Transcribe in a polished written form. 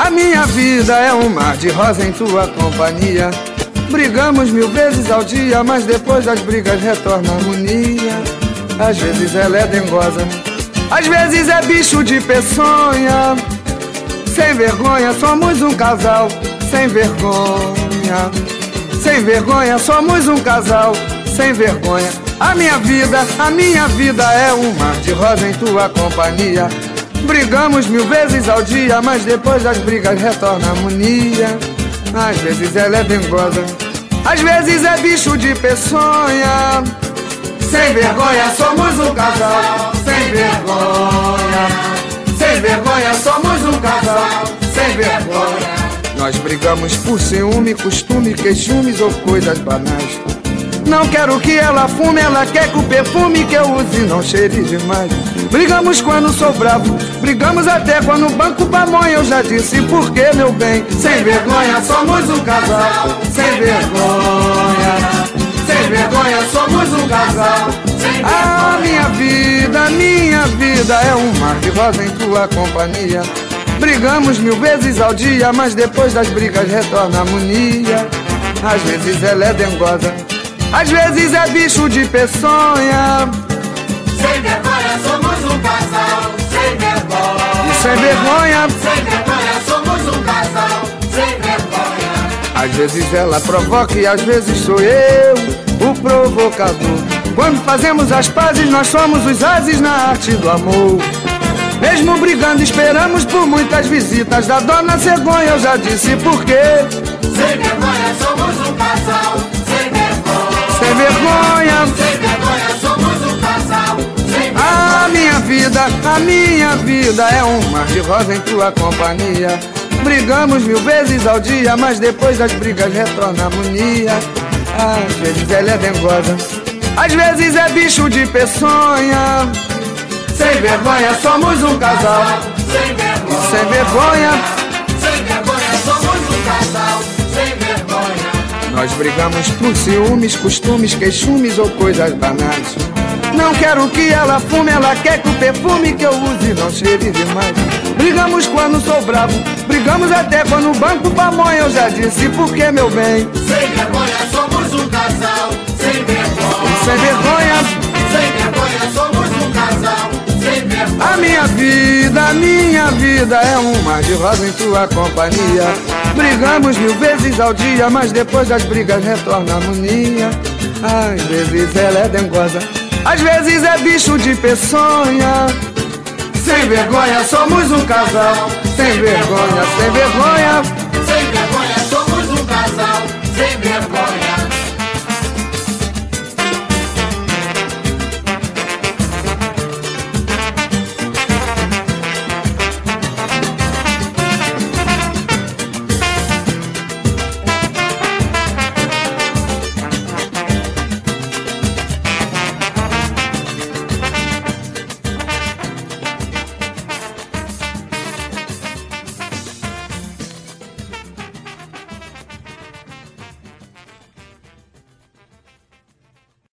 A minha vida é um mar de rosa em tua companhia. Brigamos 1000 vezes ao dia, mas depois das brigas retorna a harmonia. Às vezes ela é dengosa, às vezes é bicho de peçonha. Sem vergonha, somos um casal. Sem vergonha, sem vergonha, somos um casal. Sem vergonha. A minha vida é um mar de rosa em tua companhia. Brigamos 1000 vezes ao dia, mas depois das brigas retorna a harmonia. Às vezes ela é dengosa, às vezes é bicho de peçonha. Sem vergonha, somos um casal. Sem vergonha, sem vergonha, somos um casal. Sem vergonha. Nós brigamos por ciúme, costume, queixumes ou coisas banais. Não quero que ela fume, ela quer que o perfume que eu use não cheire demais. Brigamos quando sou bravo, brigamos até quando o banco pamonha. Eu já disse por que, meu bem. Sem vergonha, somos um casal. Sem vergonha, sem vergonha, somos um casal. A minha vida é um mar de rosa em tua companhia. Brigamos 1000 vezes ao dia, mas depois das brigas retorna a harmonia. Às vezes ela é dengosa, às vezes é bicho de peçonha. Sem vergonha, somos um casal. Sem vergonha. E sem vergonha, sem vergonha, somos um casal. Sem vergonha. Às vezes ela provoca e às vezes sou eu o provocador. Quando fazemos as pazes, nós somos os ases na arte do amor. Mesmo brigando, esperamos por muitas visitas da dona cegonha. Eu já disse por quê. Sem vergonha, somos um casal. Sem vergonha. Sem vergonha, sem vergonha, somos um casal. Sem vergonha. A minha vida é um mar de rosa em tua companhia. Brigamos 1000 vezes ao dia, mas depois das brigas retorna a harmonia. Às vezes ela é dengosa, às vezes é bicho de peçonha. Sem vergonha, somos um casal. Sem vergonha. Sem vergonha, sem vergonha, somos um casal. Sem vergonha. nós brigamos por ciúmes, costumes, queixumes ou coisas banais. Não quero que ela fume, ela quer que o perfume que eu use não cheire demais. Brigamos quando sou bravo, brigamos até quando o banco pamonha. Eu já disse por que, meu bem. Sem vergonha, somos um casal. Sem vergonha. Sem vergonha, sem vergonha, somos um casal. Sem vergonha. a minha vida é um mar de rosa em tua companhia. Brigamos 1000 vezes ao dia, mas depois das brigas retorna a harmonia. Às vezes ela é dengosa, às vezes é bicho de peçonha. Sem vergonha, somos um casal. Sem vergonha, sem vergonha, sem vergonha.